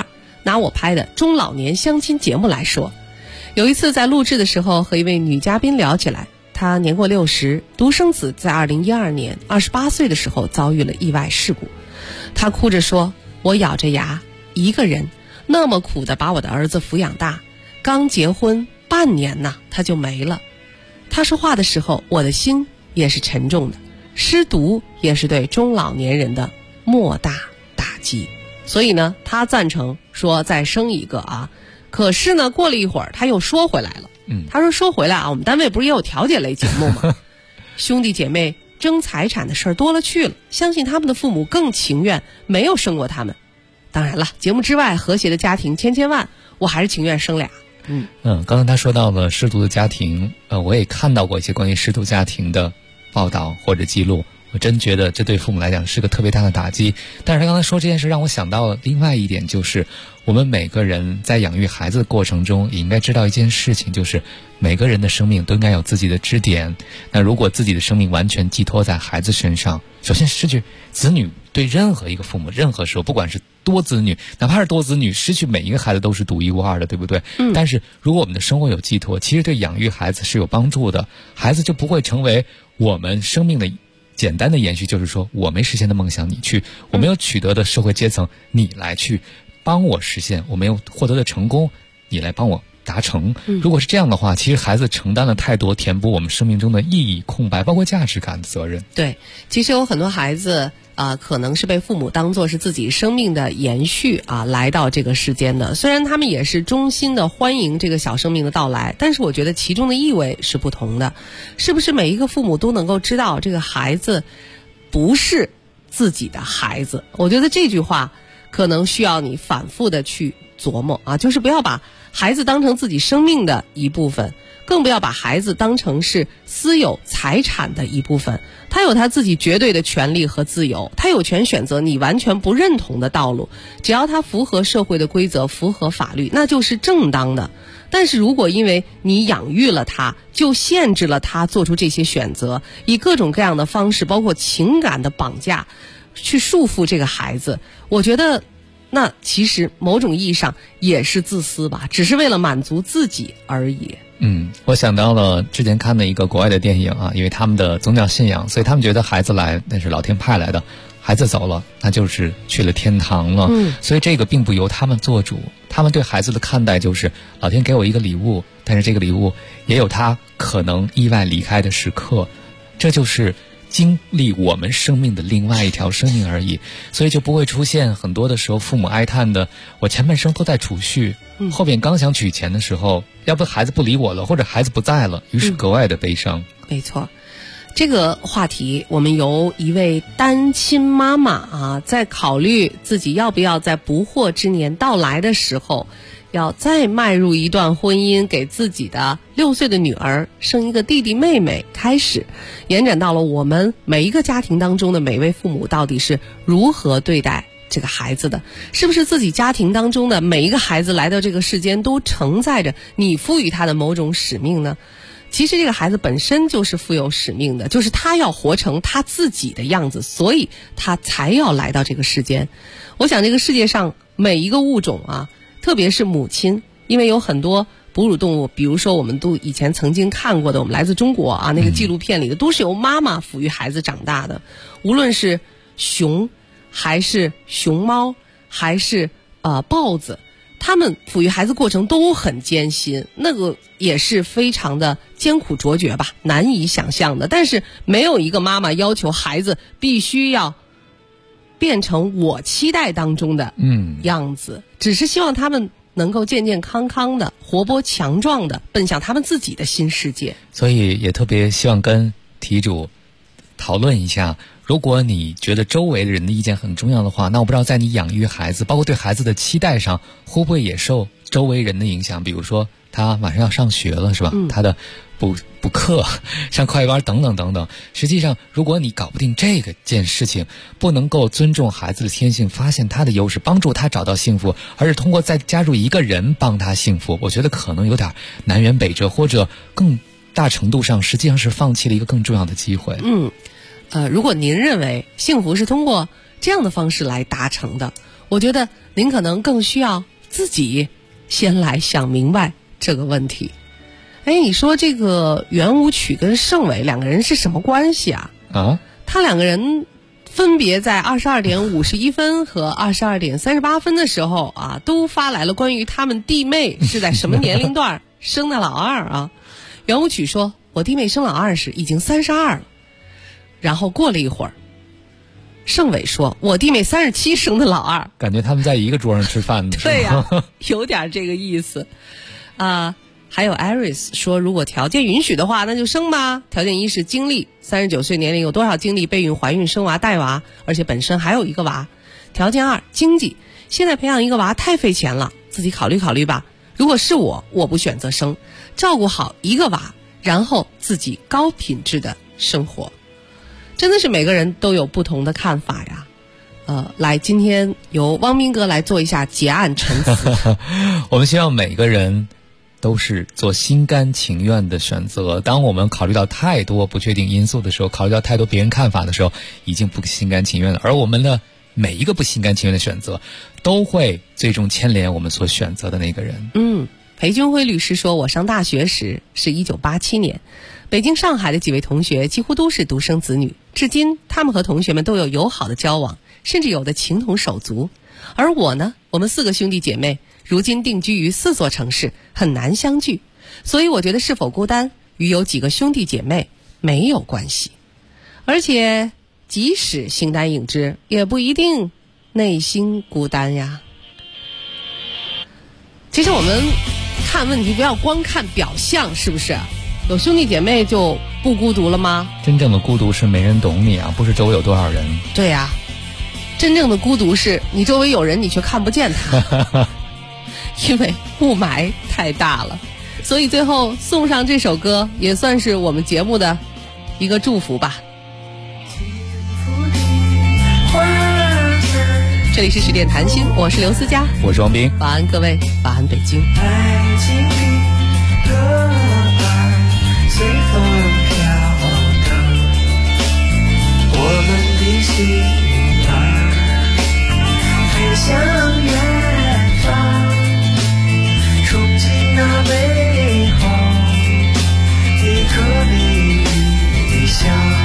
拿我拍的中老年相亲节目来说。有一次在录制的时候和一位女嘉宾聊起来，她年过60，独生子，在2012年28岁的时候遭遇了意外事故。她哭着说，我咬着牙一个人那么苦的把我的儿子抚养大，刚结婚半年呢他就没了。她说话的时候我的心也是沉重的，失独也是对中老年人的莫大打击。所以呢她赞成说再生一个啊。可是呢过了一会儿他又说回来了，他说回来啊，我们单位不是也有调解类节目吗？兄弟姐妹争财产的事儿多了去了，相信他们的父母更情愿没有生过他们。当然了，节目之外和谐的家庭千万，我还是情愿生俩。 刚才他说到了失独的家庭，我也看到过一些关于失独家庭的报道或者记录，我真觉得这对父母来讲是个特别大的打击。但是他刚才说这件事让我想到了另外一点，就是我们每个人在养育孩子的过程中也应该知道一件事情，就是每个人的生命都应该有自己的支点。那如果自己的生命完全寄托在孩子身上，首先失去子女对任何一个父母任何时候，不管是多子女，哪怕是多子女，失去每一个孩子都是独一无二的，对不对？但是如果我们的生活有寄托，其实对养育孩子是有帮助的，孩子就不会成为我们生命的简单的延续，就是说我没实现的梦想你去，我没有取得的社会阶层你来去帮我实现，我没有获得的成功你来帮我达成。如果是这样的话，其实孩子承担了太多填补我们生命中的意义空白包括价值感的责任。 对，其实有很多孩子可能是被父母当作是自己生命的延续来到这个世间的。虽然他们也是衷心的欢迎这个小生命的到来，但是我觉得其中的意味是不同的。是不是每一个父母都能够知道这个孩子不是自己的孩子？我觉得这句话可能需要你反复的去琢磨就是不要把孩子当成自己生命的一部分，更不要把孩子当成是私有财产的一部分。他有他自己绝对的权利和自由，他有权选择你完全不认同的道路，只要他符合社会的规则，符合法律，那就是正当的。但是如果因为你养育了他，就限制了他做出这些选择，以各种各样的方式，包括情感的绑架，去束缚这个孩子，我觉得那其实某种意义上也是自私吧，只是为了满足自己而已。 我想到了之前看的一个国外的电影因为他们的宗教信仰，所以他们觉得孩子来那是老天派来的，孩子走了那就是去了天堂了。所以这个并不由他们做主，他们对孩子的看待就是老天给我一个礼物，但是这个礼物也有他可能意外离开的时刻，这就是经历我们生命的另外一条生命而已。所以就不会出现很多的时候父母哀叹的我前半生都在储蓄，后边刚想取钱的时候，要不孩子不理我了，或者孩子不在了，于是格外的悲伤。 没错，这个话题我们由一位单亲妈妈在考虑自己要不要在不惑之年到来的时候要再迈入一段婚姻，给自己的6岁的女儿生一个弟弟妹妹开始，延展到了我们每一个家庭当中的每位父母到底是如何对待这个孩子的，是不是自己家庭当中的每一个孩子来到这个世间都承载着你赋予他的某种使命呢？其实这个孩子本身就是负有使命的，就是他要活成他自己的样子，所以他才要来到这个世间。我想这个世界上每一个物种特别是母亲，因为有很多哺乳动物，比如说我们都以前曾经看过的我们来自中国那个纪录片里的，都是由妈妈抚育孩子长大的。无论是熊还是熊猫还是豹子，他们抚育孩子过程都很艰辛，那个也是非常的艰苦卓绝吧，难以想象的。但是没有一个妈妈要求孩子必须要变成我期待当中的样子，只是希望他们能够健健康康的、活泼强壮的奔向他们自己的新世界。 所以也特别希望跟题主讨论一下，如果你觉得周围的人的意见很重要的话，那我不知道在你养育孩子包括对孩子的期待上，会不会也受周围人的影响？比如说他马上要上学了是吧，他的补课上课外班等等等等。实际上如果你搞不定这个件事情，不能够尊重孩子的天性，发现他的优势，帮助他找到幸福，而是通过再加入一个人帮他幸福，我觉得可能有点南辕北辙，或者更大程度上实际上是放弃了一个更重要的机会。 如果您认为幸福是通过这样的方式来达成的，我觉得您可能更需要自己先来想明白这个问题。哎，你说这个圆舞曲跟盛伟两个人是什么关系啊？他两个人分别在22点51分和22点38分的时候啊，都发来了关于他们弟妹是在什么年龄段生的老二啊。圆舞曲说，我弟妹生老二时已经32了。然后过了一会儿，盛伟说，我弟妹37生的老二。 感觉他们在一个桌上吃饭的。 对呀，有点这个意思啊。还有 Iris 说，如果条件允许的话，那就生吧。条件一是精力，39岁年龄有多少精力备孕、怀孕、生娃、带娃，而且本身还有一个娃。条件二，经济，现在培养一个娃太费钱了，自己考虑考虑吧。如果是我不选择生，照顾好一个娃，然后自己高品质的生活。真的是每个人都有不同的看法呀。来，今天由汪斌哥来做一下结案陈词。 我们希望每个人都是做心甘情愿的选择。当我们考虑到太多不确定因素的时候，考虑到太多别人看法的时候，已经不心甘情愿了。而我们的每一个不心甘情愿的选择，都会最终牵连我们所选择的那个人。 裴军辉律师说，我上大学时是1987年，北京、上海的几位同学几乎都是独生子女，至今他们和同学们都有友好的交往，甚至有的情同手足。而我呢，我们4个兄弟姐妹如今定居于4座城市，很难相聚，所以我觉得是否孤单与有几个兄弟姐妹没有关系。而且即使形单影只，也不一定内心孤单呀。其实我们看问题不要光看表象，是不是？有兄弟姐妹就不孤独了吗？ 真正的孤独是没人懂你啊，不是周围有多少人。 对呀，真正的孤独是你周围有人，你却看不见他。因为雾霾太大了。所以最后送上这首歌，也算是我们节目的一个祝福吧。这里是十点谈心，我是刘思佳， 我是王斌。 晚安各位，晚安北京。 爱情里的爱随风飘荡，我们的心儿飞向远方，憧憬那美好一个理想。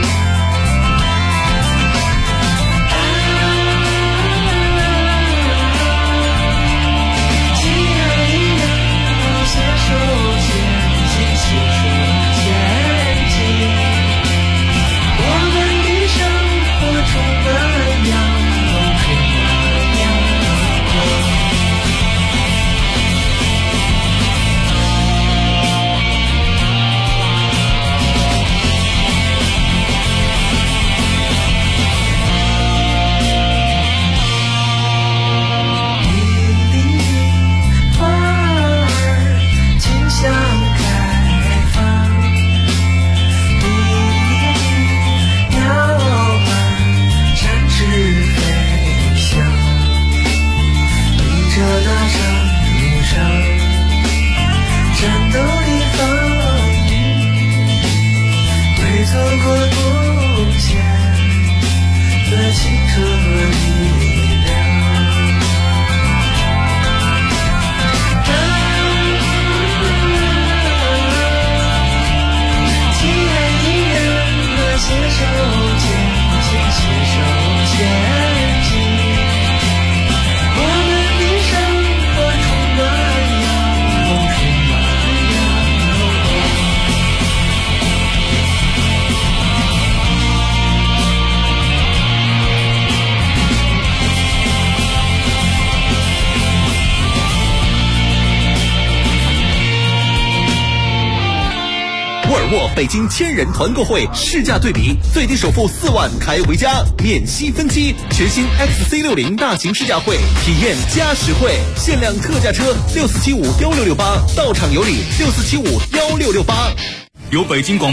北京千人团购会试驾对比，最低首付4万开回家，免息分期。全新 XC60 大型试驾会，体验加实惠，限量特价车64751668，到场有礼64751668。 由北京广